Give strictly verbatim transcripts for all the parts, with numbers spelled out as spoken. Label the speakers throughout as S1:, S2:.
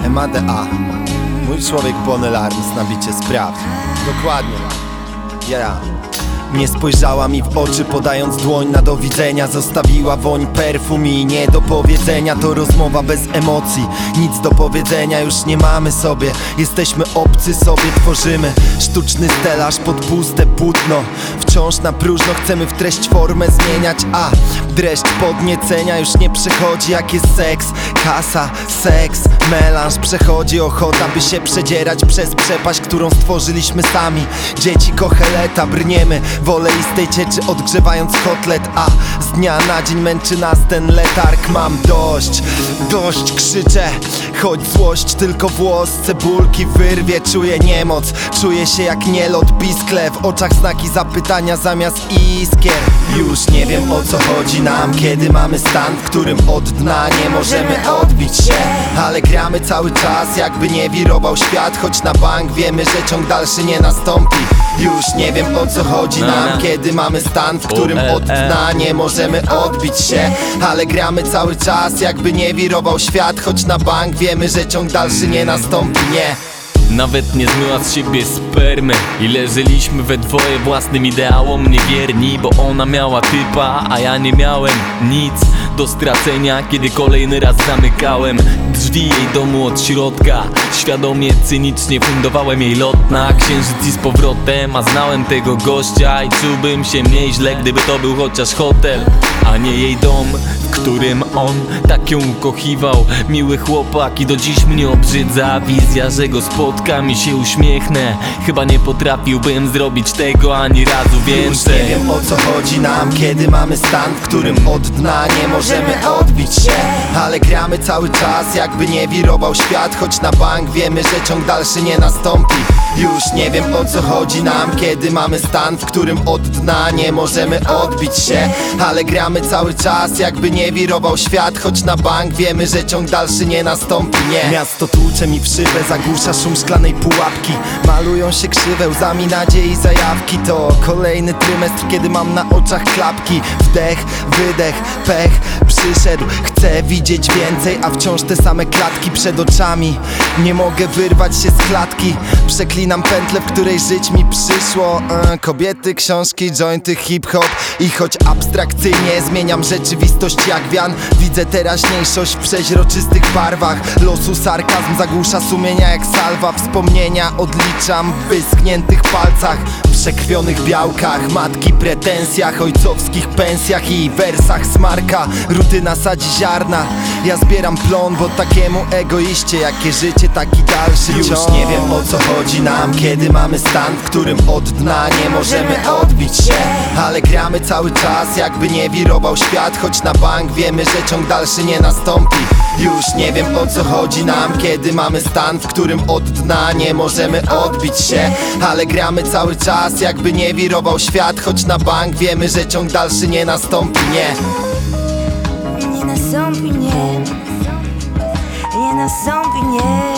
S1: M A D A. Mój człowiek Bonel Arms na bicie spraw. Dokładnie. Yeah. Nie spojrzała mi w oczy, podając dłoń na do widzenia. Zostawiła woń perfum i nie do powiedzenia. To rozmowa bez emocji, nic do powiedzenia już nie mamy sobie. Jesteśmy obcy, sobie tworzymy sztuczny stelaż pod puste płótno. Wciąż na próżno chcemy w treść formę zmieniać. A dreszcz podniecenia już nie przechodzi jak jest seks. Kasa, seks, melanż. Przechodzi ochota, by się przedzierać przez przepaść, którą stworzyliśmy sami. Dzieci kocheleta, brniemy w oleistej cieczy, odgrzewając kotlet. A z dnia na dzień męczy nas ten letarg. Mam dość, dość krzyczę, choć złość tylko włos cebulki wyrwie. Czuję niemoc, czuję się jak nielot biskle. W oczach znaki zapytania zamiast iskier. Już nie wiem, o co chodzi nam, kiedy mamy stan, w którym od dna nie możemy odbić się. Ale gramy cały czas, jakby nie wirował świat. Choć na bank wiemy, że ciąg dalszy nie nastąpi. Już nie wiem, o co chodzi nam, kiedy mamy stan, w którym od dna nie możemy odbić się. Ale gramy cały czas, jakby nie wirował świat. Choć na bank wiemy, że ciąg dalszy nie nastąpi, nie.
S2: Nawet nie zmyła z siebie spermy i leżeliśmy we dwoje własnym ideałom niewierni. Bo ona miała typa, a ja nie miałem nic do stracenia, kiedy kolejny raz zamykałem drzwi jej domu od środka. Świadomie, cynicznie fundowałem jej lot na księżyc i z powrotem. A znałem tego gościa i czułbym się mniej źle, gdyby to był chociaż hotel, a nie jej dom, w którym on tak ją ukochiwał. Miły chłopak i do dziś mnie obrzydza wizja, że go spotkam i się uśmiechnę. Chyba nie potrafiłbym zrobić tego ani razu więcej.
S1: Już nie wiem, o co chodzi nam, kiedy mamy stan, w którym od dna nie możemy odbić się. Ale gramy cały czas, jakby nie wirował świat. Choć na bank wiemy, że ciąg dalszy nie nastąpi. Już nie wiem, o co chodzi nam, kiedy mamy stan, w którym od dna nie możemy odbić się. Ale gramy cały czas, jakby nie wirował świat. Choć na bank wiemy, że ciąg dalszy nie nastąpi, nie. Miasto tłucze mi w szybę, zagłusza szum szklanej pułapki. Malują się krzywe łzami nadziei i zajawki. To kolejny trymestr, kiedy mam na oczach klapki. Wdech, wydech, pech przyszedł. Chcę widzieć więcej, a wciąż te same klatki przed oczami. Nie mogę wyrwać się z klatki. Przeklinam pętlę, w której żyć mi przyszło. e, Kobiety, książki, jointy, hip-hop. I choć abstrakcyjnie zmieniam rzeczywistość jak wian, widzę teraźniejszość w przeźroczystych barwach. Losu sarkazm zagłusza sumienia jak salwa. Wspomnienia odliczam w wyschniętych palcach, przekrwionych białkach, matki pretensjach, ojcowskich pensjach i wersach smarka. Rutyna sadzi ziarna, ja zbieram plon, bo takiemu egoiście jakie życie, taki dalszy Już ciąg. Nie wiem, o co chodzi nam, kiedy mamy stan, w którym od dna nie możemy odbić się. Ale gramy cały czas, jakby nie wirował świat. Choć na bank wiemy, że ciąg dalszy nie nastąpi. Już nie wiem, o co chodzi nam, kiedy mamy stan, w którym od dna nie możemy odbić się. Ale gramy cały czas, jakby nie wirował świat. Choć na bank wiemy, że ciąg dalszy nie nastąpi, nie.
S3: Nie nastąpi, nie. Nie nastąpi, nie.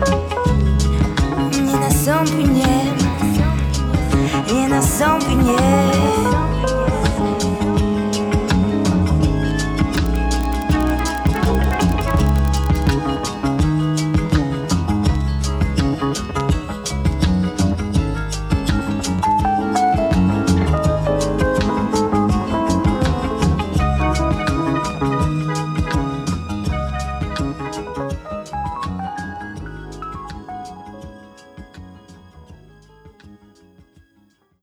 S3: Nie nastąpi, nie. Nie nastąpi, nie.